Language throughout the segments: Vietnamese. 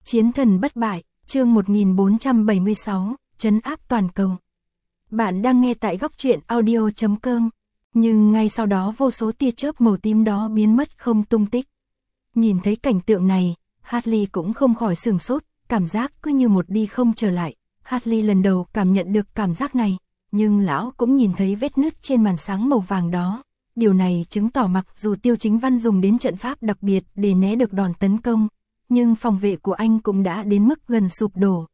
Chiến thần bất bại, chương 1476, trấn áp toàn cầu. Bạn đang nghe tại góc truyện audio.com, nhưng ngay sau đó vô số tia chớp màu tím đó biến mất không tung tích. Nhìn thấy cảnh tượng này, Hartley cũng không khỏi sửng sốt, cảm giác cứ như một đi không trở lại. Hartley lần đầu cảm nhận được cảm giác này, nhưng lão cũng nhìn thấy vết nứt trên màn sáng màu vàng đó. Điều này chứng tỏ mặc dù Tiêu Chính Văn dùng đến trận pháp đặc biệt để né được đòn tấn công, nhưng phòng vệ của anh cũng đã đến mức gần sụp đổ.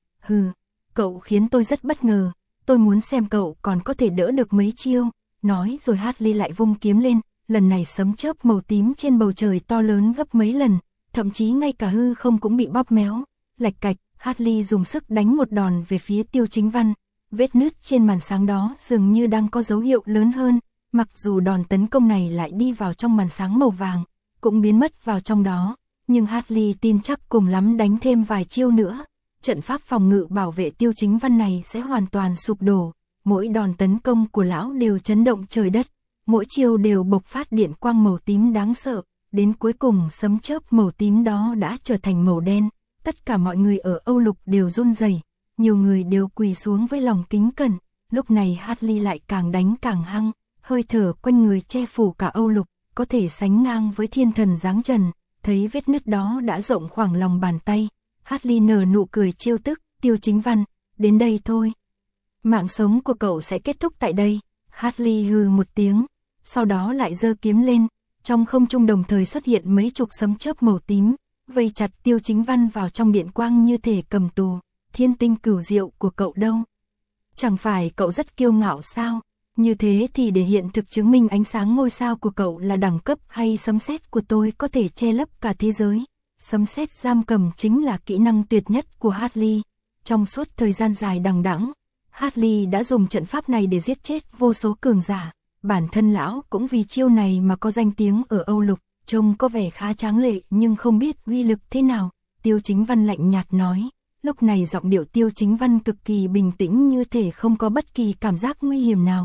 Cậu khiến tôi rất bất ngờ, tôi muốn xem cậu còn có thể đỡ được mấy chiêu. Nói rồi Hartley lại vung kiếm lên, lần này sấm chớp màu tím trên bầu trời to lớn gấp mấy lần, thậm chí ngay cả hư không cũng bị bóp méo. Lạch cạch, Hartley dùng sức đánh một đòn về phía Tiêu Chính Văn. Vết nứt trên màn sáng đó dường như đang có dấu hiệu lớn hơn, mặc dù đòn tấn công này lại đi vào trong màn sáng màu vàng, cũng biến mất vào trong đó, nhưng Hartley tin chắc cùng lắm đánh thêm vài chiêu nữa, trận pháp phòng ngự bảo vệ Tiêu Chính Văn này sẽ hoàn toàn sụp đổ. Mỗi đòn tấn công của lão đều chấn động trời đất, mỗi chiêu đều bộc phát điện quang màu tím đáng sợ, đến cuối cùng sấm chớp màu tím đó đã trở thành màu đen. Tất cả mọi người ở Âu Lục đều run rẩy, nhiều người đều quỳ xuống với lòng kính cẩn. Lúc này Hartley lại càng đánh càng hăng, hơi thở quanh người che phủ cả Âu Lục, có thể sánh ngang với thiên thần giáng trần. Thấy vết nứt đó đã rộng khoảng lòng bàn tay, Hartley nở nụ cười trêu tức. Tiêu Chính Văn, đến đây thôi. Mạng sống của cậu sẽ kết thúc tại đây. Hartley hừ một tiếng, sau đó lại giơ kiếm lên, trong không trung đồng thời xuất hiện mấy chục sấm chớp màu tím, vây chặt Tiêu Chính Văn vào trong điện quang như thể cầm tù. Thiên tinh cửu diệu của cậu đâu? Chẳng phải cậu rất kiêu ngạo sao? Như thế thì để hiện thực chứng minh ánh sáng ngôi sao của cậu là đẳng cấp hay sấm sét của tôi có thể che lấp cả thế giới. Sấm sét giam cầm chính là kỹ năng tuyệt nhất của Hartley. Trong suốt thời gian dài đằng đẵng, Hartley đã dùng trận pháp này để giết chết vô số cường giả. Bản thân lão cũng vì chiêu này mà có danh tiếng ở Âu Lục, trông có vẻ khá tráng lệ nhưng không biết uy lực thế nào. Tiêu Chính Văn lạnh nhạt nói. Lúc này giọng điệu Tiêu Chính Văn cực kỳ bình tĩnh như thể không có bất kỳ cảm giác nguy hiểm nào.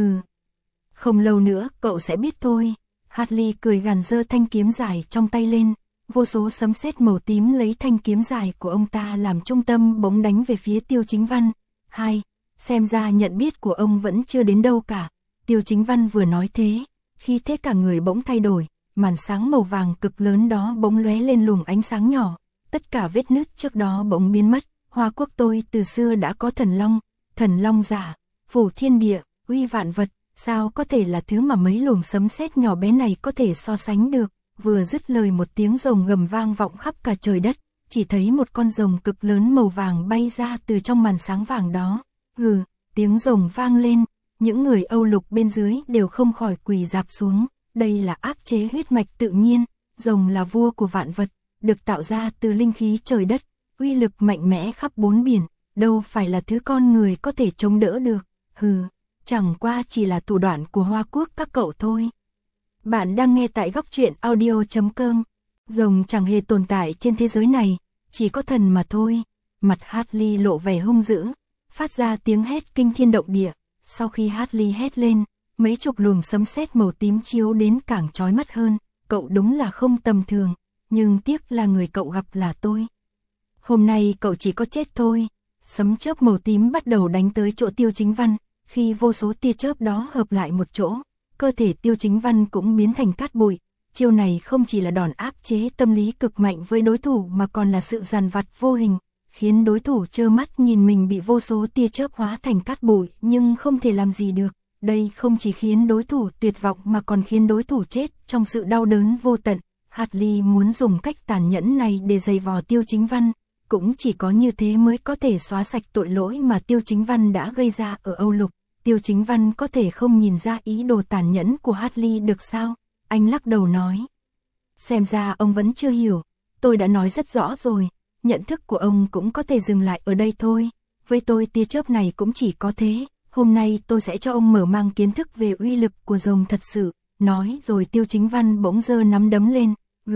Không lâu nữa cậu sẽ biết thôi. Hartley cười gằn giơ thanh kiếm dài trong tay lên. Vô số sấm sét màu tím lấy thanh kiếm dài của ông ta làm trung tâm bỗng đánh về phía Tiêu Chính Văn. Xem ra nhận biết của ông vẫn chưa đến đâu cả. Tiêu Chính Văn vừa nói thế, khi thế cả người bỗng thay đổi, màn sáng màu vàng cực lớn đó bỗng lóe lên luồng ánh sáng nhỏ. Tất cả vết nứt trước đó bỗng biến mất. Hoa quốc tôi từ xưa đã có thần long giả, phủ thiên địa, uy vạn vật, sao có thể là thứ mà mấy luồng sấm sét nhỏ bé này có thể so sánh được. Vừa dứt lời một tiếng rồng gầm vang vọng khắp cả trời đất, chỉ thấy một con rồng cực lớn màu vàng bay ra từ trong màn sáng vàng đó. Tiếng rồng vang lên, những người Âu Lục bên dưới đều không khỏi quỳ rạp xuống. Đây là áp chế huyết mạch tự nhiên, rồng là vua của vạn vật, được tạo ra từ linh khí trời đất, uy lực mạnh mẽ khắp bốn biển, đâu phải là thứ con người có thể chống đỡ được. Chẳng qua chỉ là thủ đoạn của Hoa Quốc các cậu thôi. Bạn đang nghe tại góc truyện audio.com. Rồng chẳng hề tồn tại trên thế giới này, chỉ có thần mà thôi. Mặt Hartley lộ vẻ hung dữ, phát ra tiếng hét kinh thiên động địa. Sau khi Hartley hét lên, mấy chục luồng sấm sét màu tím chiếu đến càng chói mắt hơn. Cậu đúng là không tầm thường, nhưng tiếc là người cậu gặp là tôi. Hôm nay cậu chỉ có chết thôi. Sấm chớp màu tím bắt đầu đánh tới chỗ Tiêu Chính Văn. Khi vô số tia chớp đó hợp lại một chỗ, cơ thể Tiêu Chính Văn cũng biến thành cát bụi. Chiêu này không chỉ là đòn áp chế tâm lý cực mạnh với đối thủ mà còn là sự dằn vặt vô hình, khiến đối thủ trơ mắt nhìn mình bị vô số tia chớp hóa thành cát bụi nhưng không thể làm gì được. Đây không chỉ khiến đối thủ tuyệt vọng mà còn khiến đối thủ chết trong sự đau đớn vô tận. Hartley muốn dùng cách tàn nhẫn này để giày vò Tiêu Chính Văn, cũng chỉ có như thế mới có thể xóa sạch tội lỗi mà Tiêu Chính Văn đã gây ra ở Âu Lục. Tiêu Chính Văn có thể không nhìn ra ý đồ tàn nhẫn của Hartley được sao? Anh lắc đầu nói. Xem ra ông vẫn chưa hiểu, tôi đã nói rất rõ rồi, nhận thức của ông cũng có thể dừng lại ở đây thôi. Với tôi tia chớp này cũng chỉ có thế, hôm nay tôi sẽ cho ông mở mang kiến thức về uy lực của rồng thật sự. Nói rồi Tiêu Chính Văn bỗng giơ nắm đấm lên.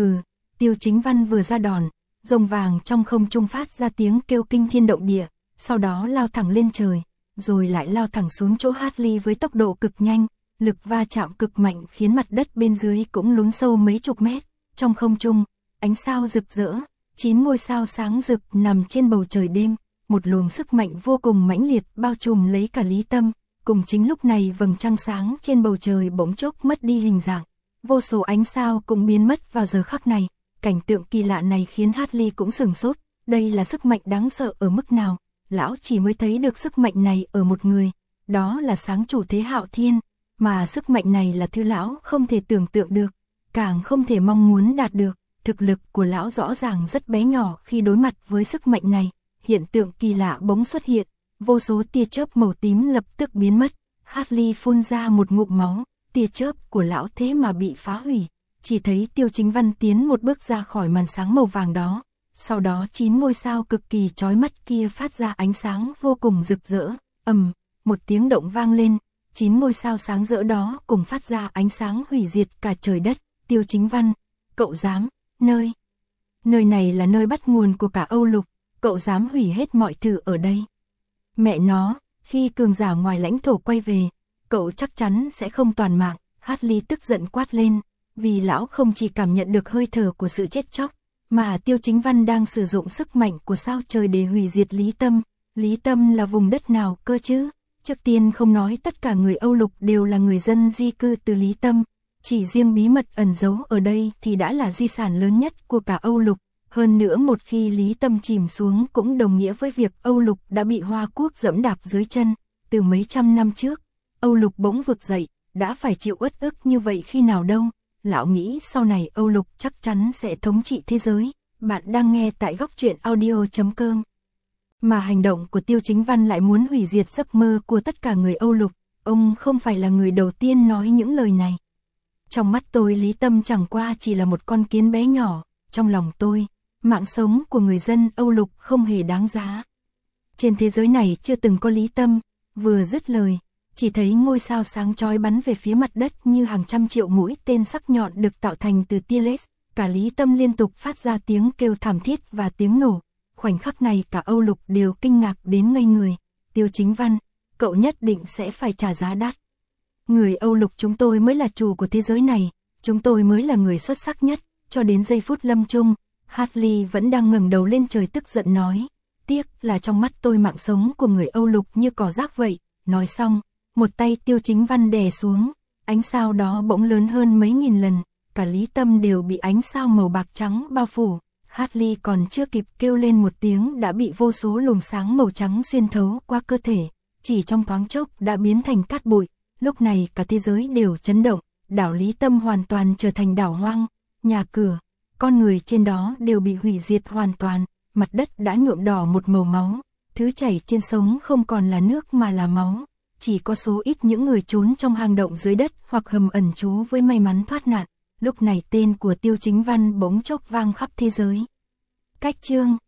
Tiêu Chính Văn vừa ra đòn, rồng vàng trong không trung phát ra tiếng kêu kinh thiên động địa, sau đó lao thẳng lên trời, rồi lại lao thẳng xuống chỗ Hartley với tốc độ cực nhanh. Lực va chạm cực mạnh khiến mặt đất bên dưới cũng lún sâu mấy chục mét. Trong không trung, ánh sao rực rỡ, 9 ngôi sao sáng rực nằm trên bầu trời đêm, một luồng sức mạnh vô cùng mãnh liệt bao trùm lấy cả Lý Tâm, cùng chính lúc này vầng trăng sáng trên bầu trời bỗng chốc mất đi hình dạng, vô số ánh sao cũng biến mất vào giờ khắc này, cảnh tượng kỳ lạ này khiến Hartley cũng sửng sốt, đây là sức mạnh đáng sợ ở mức nào, lão chỉ mới thấy được sức mạnh này ở một người, đó là sáng chủ Thế Hạo Thiên, mà sức mạnh này là thứ lão không thể tưởng tượng được, càng không thể mong muốn đạt được. Thực lực của lão rõ ràng rất bé nhỏ khi đối mặt với sức mạnh này, hiện tượng kỳ lạ bỗng xuất hiện, vô số tia chớp màu tím lập tức biến mất, Hartley phun ra một ngụm máu, tia chớp của lão thế mà bị phá hủy, chỉ thấy Tiêu Chính Văn tiến một bước ra khỏi màn sáng màu vàng đó, sau đó 9 ngôi sao cực kỳ chói mắt kia phát ra ánh sáng vô cùng rực rỡ, một tiếng động vang lên, 9 ngôi sao sáng rỡ đó cùng phát ra ánh sáng hủy diệt cả trời đất, Tiêu Chính Văn, cậu dám... Nơi này là nơi bắt nguồn của cả Âu Lục, cậu dám hủy hết mọi thứ ở đây. Mẹ nó, khi cường giả ngoài lãnh thổ quay về, cậu chắc chắn sẽ không toàn mạng, Hartley tức giận quát lên, vì lão không chỉ cảm nhận được hơi thở của sự chết chóc, mà Tiêu Chính Văn đang sử dụng sức mạnh của sao trời để hủy diệt Lý Tâm. Lý Tâm là vùng đất nào cơ chứ? Trước tiên không nói tất cả người Âu Lục đều là người dân di cư từ Lý Tâm. Chỉ riêng bí mật ẩn giấu ở đây thì đã là di sản lớn nhất của cả Âu Lục, hơn nữa một khi Lý Tâm chìm xuống cũng đồng nghĩa với việc Âu Lục đã bị Hoa Quốc giẫm đạp dưới chân, từ mấy trăm năm trước, Âu Lục bỗng vực dậy, đã phải chịu uất ức như vậy khi nào đâu, lão nghĩ sau này Âu Lục chắc chắn sẽ thống trị thế giới, bạn đang nghe tại góc truyện audio.com. Mà hành động của Tiêu Chính Văn lại muốn hủy diệt giấc mơ của tất cả người Âu Lục, ông không phải là người đầu tiên nói những lời này. Trong mắt tôi Lý Tâm chẳng qua chỉ là một con kiến bé nhỏ, trong lòng tôi, mạng sống của người dân Âu Lục không hề đáng giá. Trên thế giới này chưa từng có Lý Tâm, vừa dứt lời, chỉ thấy ngôi sao sáng chói bắn về phía mặt đất như hàng trăm triệu mũi tên sắc nhọn được tạo thành từ tia laser, cả Lý Tâm liên tục phát ra tiếng kêu thảm thiết và tiếng nổ. Khoảnh khắc này cả Âu Lục đều kinh ngạc đến ngây người, Tiêu Chính Văn, cậu nhất định sẽ phải trả giá đắt. Người Âu Lục chúng tôi mới là chủ của thế giới này, chúng tôi mới là người xuất sắc nhất, cho đến giây phút lâm chung, Hartley vẫn đang ngẩng đầu lên trời tức giận nói, tiếc là trong mắt tôi mạng sống của người Âu Lục như cỏ rác vậy, nói xong, một tay Tiêu Chính Văn đè xuống, ánh sao đó bỗng lớn hơn mấy nghìn lần, cả Lý Tâm đều bị ánh sao màu bạc trắng bao phủ, Hartley còn chưa kịp kêu lên một tiếng đã bị vô số luồng sáng màu trắng xuyên thấu qua cơ thể, chỉ trong thoáng chốc đã biến thành cát bụi. Lúc này cả thế giới đều chấn động, đảo Lý Tâm hoàn toàn trở thành đảo hoang, nhà cửa, con người trên đó đều bị hủy diệt hoàn toàn, mặt đất đã nhuộm đỏ một màu máu, thứ chảy trên sông không còn là nước mà là máu, chỉ có số ít những người trốn trong hang động dưới đất hoặc hầm ẩn trú với may mắn thoát nạn, lúc này tên của Tiêu Chính Văn bỗng chốc vang khắp thế giới. Cách chương